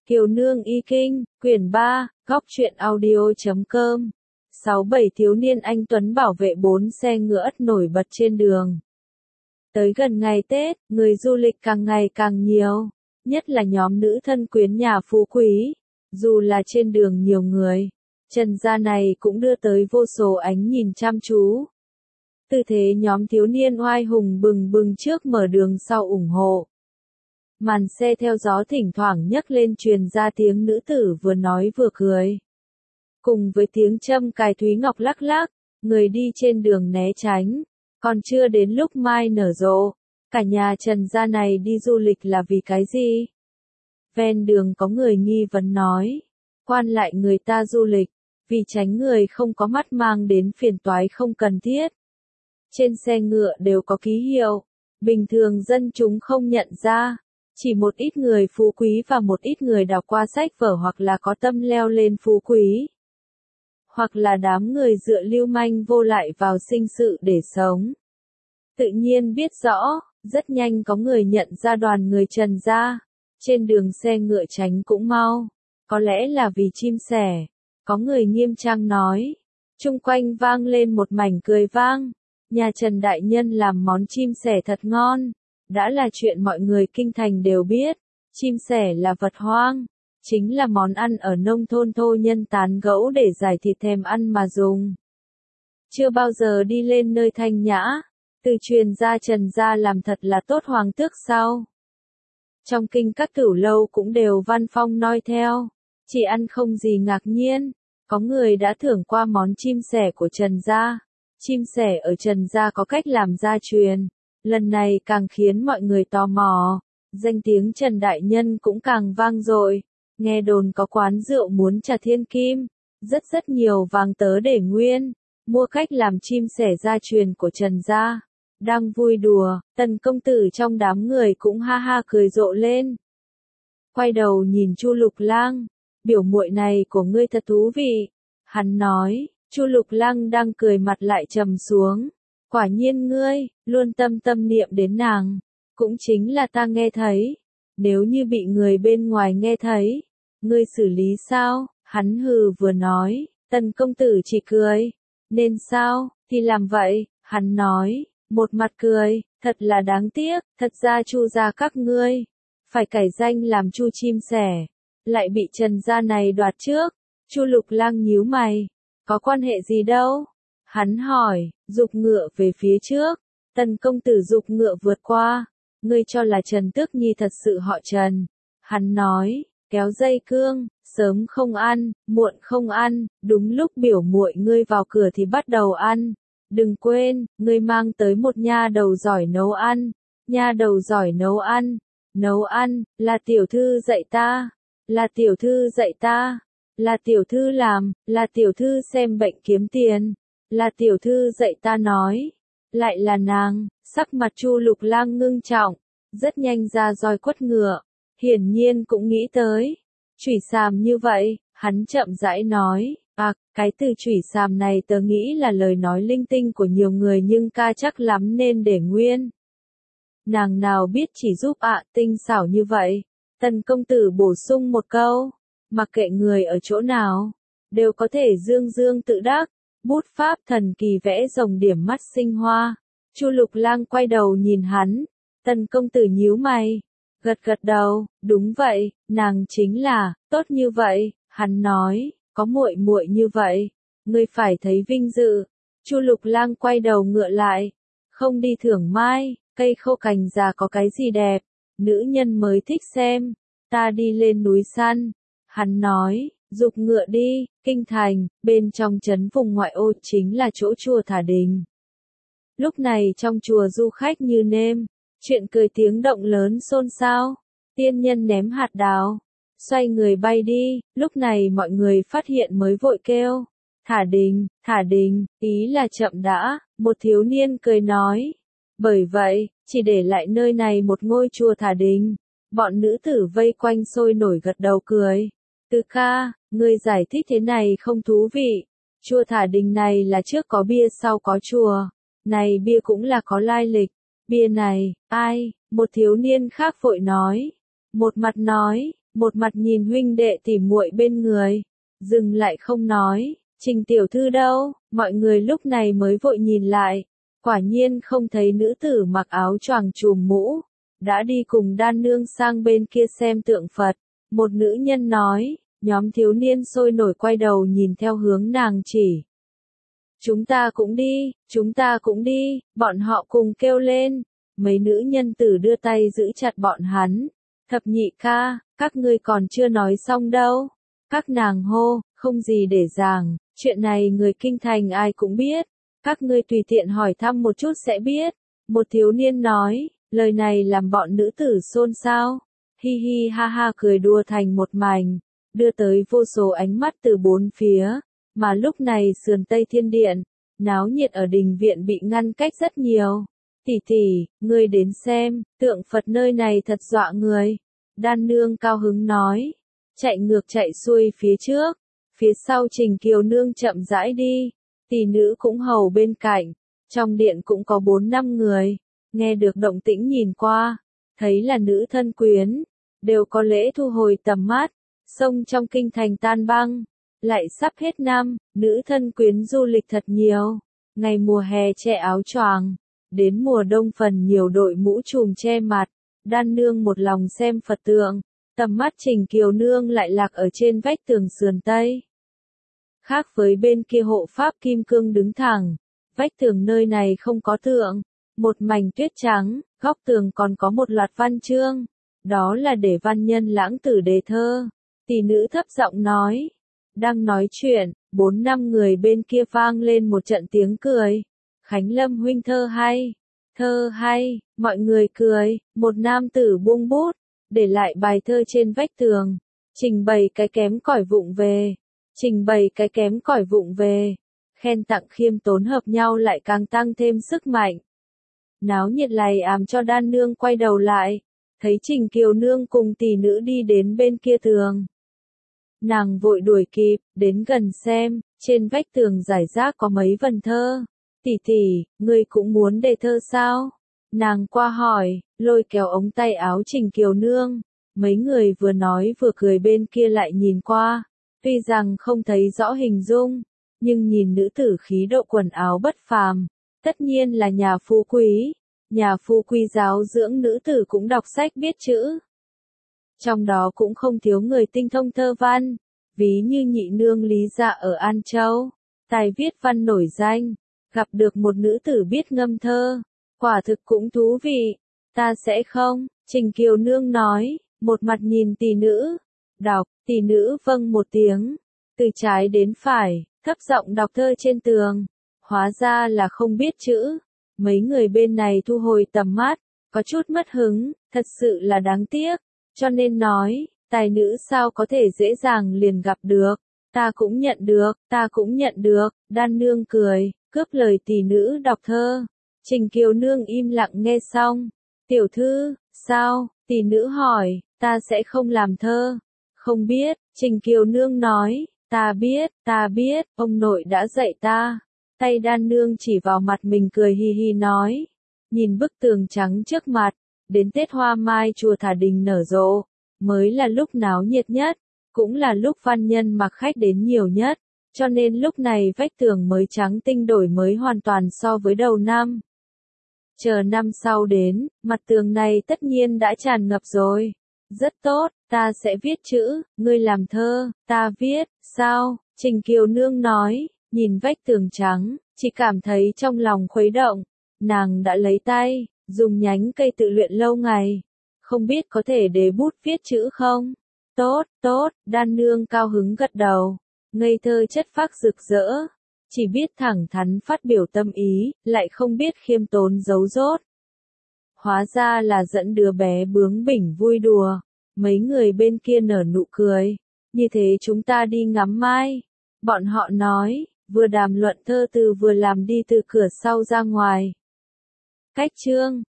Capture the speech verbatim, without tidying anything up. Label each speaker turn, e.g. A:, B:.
A: Kiều Nương Y Kinh, quyển ba, góc truyện audio chấm com. sáu bảy thiếu niên anh Tuấn bảo vệ bốn xe ngựa ất nổi bật trên đường. Tới gần ngày Tết, người du lịch càng ngày càng nhiều, nhất là nhóm nữ thân quyến nhà phú quý. Dù là trên đường nhiều người, Trần gia này cũng đưa tới vô số ánh nhìn chăm chú. Tư thế nhóm thiếu niên oai hùng bừng bừng trước mở đường sau ủng hộ. Màn xe theo gió thỉnh thoảng nhấc lên truyền ra tiếng nữ tử vừa nói vừa cười. Cùng với tiếng châm cài Thúy Ngọc lắc lắc, người đi trên đường né tránh. Còn chưa đến lúc mai nở rộ, cả nhà Trần gia này đi du lịch là vì cái gì? Ven đường có người nghi vấn nói, quan lại người ta du lịch, vì tránh người không có mắt mang đến phiền toái không cần thiết. Trên xe ngựa đều có ký hiệu, bình thường dân chúng không nhận ra. Chỉ một ít người phú quý và một ít người đọc qua sách vở hoặc là có tâm leo lên phú quý. Hoặc là đám người dựa lưu manh vô lại vào sinh sự để sống. Tự nhiên biết rõ, rất nhanh có người nhận ra đoàn người Trần gia. Trên đường xe ngựa tránh cũng mau. Có lẽ là vì chim sẻ. Có người nghiêm trang nói. Chung quanh vang lên một mảnh cười vang. Nhà Trần đại nhân làm món chim sẻ thật ngon. Đã là chuyện mọi người kinh thành đều biết, chim sẻ là vật hoang, chính là món ăn ở nông thôn thô nhân tán gẫu để giải thịt thèm ăn mà dùng. Chưa bao giờ đi lên nơi thanh nhã, từ truyền gia Trần gia làm thật là tốt hoàng tước sao. Trong kinh các cửu lâu cũng đều văn phong noi theo, chỉ ăn không gì ngạc nhiên, có người đã thưởng qua món chim sẻ của Trần gia. Chim sẻ ở Trần gia có cách làm gia truyền. Lần này càng khiến mọi người tò mò, danh tiếng Trần Đại Nhân cũng càng vang dội, nghe đồn có quán rượu muốn trả thiên kim, rất rất nhiều vàng tớ để nguyên, mua cách làm chim sẻ gia truyền của Trần gia. Đang vui đùa, Tần công tử trong đám người cũng ha ha cười rộ lên. Quay đầu nhìn Chu Lục Lang, biểu muội này của ngươi thật thú vị, hắn nói. Chu Lục Lang đang cười mặt lại trầm xuống. Quả nhiên ngươi, luôn tâm tâm niệm đến nàng, cũng chính là ta nghe thấy. Nếu như bị người bên ngoài nghe thấy, ngươi xử lý sao? Hắn hừ vừa nói, Tần công tử chỉ cười. Nên sao, thì làm vậy, hắn nói, một mặt cười, thật là đáng tiếc, thật ra Chu gia các ngươi, phải cải danh làm Chu chim sẻ, lại bị Trần gia này đoạt trước. Chu Lục Lang nhíu mày, có quan hệ gì đâu? Hắn hỏi, dục ngựa về phía trước, Tần công tử dục ngựa vượt qua, ngươi cho là Trần Tước Nhi thật sự họ Trần. Hắn nói, kéo dây cương, sớm không ăn, muộn không ăn, đúng lúc biểu muội ngươi vào cửa thì bắt đầu ăn. Đừng quên, ngươi mang tới một nha đầu giỏi nấu ăn, nha đầu giỏi nấu ăn, nấu ăn, là tiểu thư dạy ta, là tiểu thư dạy ta, là tiểu thư làm, là tiểu thư xem bệnh kiếm tiền. Là tiểu thư dạy ta nói, lại là nàng. Sắc mặt Chu Lục Lang ngưng trọng, rất nhanh ra roi quất ngựa, hiển nhiên cũng nghĩ tới. Chủy sàm như vậy, hắn chậm rãi nói, à, cái từ chủy sàm này tớ nghĩ là lời nói linh tinh của nhiều người nhưng ca chắc lắm nên để nguyên. Nàng nào biết chỉ giúp ạ tinh xảo như vậy. Tần công tử bổ sung một câu, mặc kệ người ở chỗ nào, đều có thể dương dương tự đắc. Bút pháp thần kỳ vẽ rồng điểm mắt sinh hoa. Chu Lục Lang quay đầu nhìn hắn. Tần công tử nhíu mày, gật gật đầu, đúng vậy, nàng chính là tốt như vậy. Hắn nói, có muội muội như vậy, ngươi phải thấy vinh dự. Chu Lục Lang quay đầu ngựa lại, không đi thưởng mai, cây khô cành già có cái gì đẹp, nữ nhân mới thích xem. Ta đi lên núi săn. Hắn nói. Dục ngựa đi, kinh thành, bên trong trấn vùng ngoại ô chính là chỗ chùa Thả Đình. Lúc này trong chùa du khách như nêm, chuyện cười tiếng động lớn xôn xao, tiên nhân ném hạt đào, xoay người bay đi, lúc này mọi người phát hiện mới vội kêu, Thả Đình, Thả Đình, ý là chậm đã, một thiếu niên cười nói. Bởi vậy, chỉ để lại nơi này một ngôi chùa Thả Đình, bọn nữ tử vây quanh sôi nổi gật đầu cười. Từ ca, ngươi giải thích thế này không thú vị. Chùa Thả Đình này là trước có bia sau có chùa. Này bia cũng là có lai lịch. Bia này, ai? Một thiếu niên khác vội nói. Một mặt nói, một mặt nhìn huynh đệ tỉ muội bên người, dừng lại không nói, Trình tiểu thư đâu, mọi người lúc này mới vội nhìn lại, quả nhiên không thấy nữ tử mặc áo choàng trùm mũ, đã đi cùng đan nương sang bên kia xem tượng Phật, một nữ nhân nói, nhóm thiếu niên sôi nổi quay đầu nhìn theo hướng nàng chỉ. Chúng ta cũng đi, chúng ta cũng đi, bọn họ cùng kêu lên, mấy nữ nhân tử đưa tay giữ chặt bọn hắn, thập nhị ca, các ngươi còn chưa nói xong đâu, các nàng hô, không gì để giảng, chuyện này người kinh thành ai cũng biết, các ngươi tùy tiện hỏi thăm một chút sẽ biết, một thiếu niên nói, lời này làm bọn nữ tử xôn xao, hi hi ha ha cười đùa thành một mảnh, đưa tới vô số ánh mắt từ bốn phía, mà lúc này sườn Tây Thiên Điện, náo nhiệt ở đình viện bị ngăn cách rất nhiều. Tỷ tỷ, ngươi đến xem, tượng Phật nơi này thật dọa người. Đan nương cao hứng nói, chạy ngược chạy xuôi phía trước, phía sau Trình Kiều nương chậm rãi đi, tỷ nữ cũng hầu bên cạnh, trong điện cũng có bốn năm người, nghe được động tĩnh nhìn qua, thấy là nữ thân quyến, đều có lễ thu hồi tầm mắt, sông trong kinh thành tan băng, lại sắp hết năm, nữ thân quyến du lịch thật nhiều, ngày mùa hè che áo choàng, đến mùa đông phần nhiều đội mũ trùm che mặt, đan nương một lòng xem Phật tượng, tầm mắt Trình Kiều nương lại lạc ở trên vách tường sườn Tây. Khác với bên kia hộ pháp kim cương đứng thẳng, vách tường nơi này không có tượng, một mảnh tuyết trắng, góc tường còn có một loạt văn chương, đó là để văn nhân lãng tử đề thơ. Tỷ nữ thấp giọng nói, đang nói chuyện, bốn năm người bên kia vang lên một trận tiếng cười. Khánh Lâm huynh thơ hay, thơ hay, mọi người cười, một nam tử buông bút, để lại bài thơ trên vách tường, trình bày cái kém cỏi vụng về, trình bày cái kém cỏi vụng về, khen tặng khiêm tốn hợp nhau lại càng tăng thêm sức mạnh. Náo nhiệt lày àm cho đan nương quay đầu lại, thấy Trình Kiều nương cùng tỷ nữ đi đến bên kia tường. Nàng vội đuổi kịp, đến gần xem, trên vách tường rải rác có mấy vần thơ. Tỷ tỷ, ngươi cũng muốn đề thơ sao? Nàng qua hỏi, lôi kéo ống tay áo Trình Kiều nương. Mấy người vừa nói vừa cười bên kia lại nhìn qua. Tuy rằng không thấy rõ hình dung, nhưng nhìn nữ tử khí độ quần áo bất phàm. Tất nhiên là nhà phú quý. Nhà phú quý giáo dưỡng nữ tử cũng đọc sách biết chữ. Trong đó cũng không thiếu người tinh thông thơ văn. Ví như nhị nương Lý Dạ ở An Châu. Tài viết văn nổi danh. Gặp được một nữ tử biết ngâm thơ, quả thực cũng thú vị, ta sẽ không, Trình Kiều nương nói, một mặt nhìn tỷ nữ, đọc, tỷ nữ vâng một tiếng, từ trái đến phải, thấp giọng đọc thơ trên tường, hóa ra là không biết chữ, mấy người bên này thu hồi tầm mắt, có chút mất hứng, thật sự là đáng tiếc, cho nên nói, tài nữ sao có thể dễ dàng liền gặp được, ta cũng nhận được, ta cũng nhận được, đan nương cười. Cướp lời tỷ nữ đọc thơ. Trình Kiều nương im lặng nghe xong. Tiểu thư, sao? Tỷ nữ hỏi, ta sẽ không làm thơ. Không biết, Trình Kiều nương nói, ta biết, ta biết, ông nội đã dạy ta. Tay đan nương chỉ vào mặt mình cười hi hi nói. Nhìn bức tường trắng trước mặt, đến Tết hoa mai chùa Thả Đình nở rộ, mới là lúc náo nhiệt nhất, cũng là lúc văn nhân mặc khách đến nhiều nhất. Cho nên lúc này vách tường mới trắng tinh đổi mới hoàn toàn so với đầu năm. Chờ năm sau đến, mặt tường này tất nhiên đã tràn ngập rồi. Rất tốt, ta sẽ viết chữ, ngươi làm thơ, ta viết, sao? Trình Kiều nương nói, nhìn vách tường trắng, chỉ cảm thấy trong lòng khuấy động. Nàng đã lấy tay, dùng nhánh cây tự luyện lâu ngày. Không biết có thể để bút viết chữ không? Tốt, tốt, đan nương cao hứng gật đầu. Ngây thơ chất phác rực rỡ, chỉ biết thẳng thắn phát biểu tâm ý, lại không biết khiêm tốn giấu dốt. Hóa ra là dẫn đứa bé bướng bỉnh vui đùa, mấy người bên kia nở nụ cười, như thế chúng ta đi ngắm mai. Bọn họ nói, vừa đàm luận thơ từ vừa làm đi từ cửa sau ra ngoài. Cách chương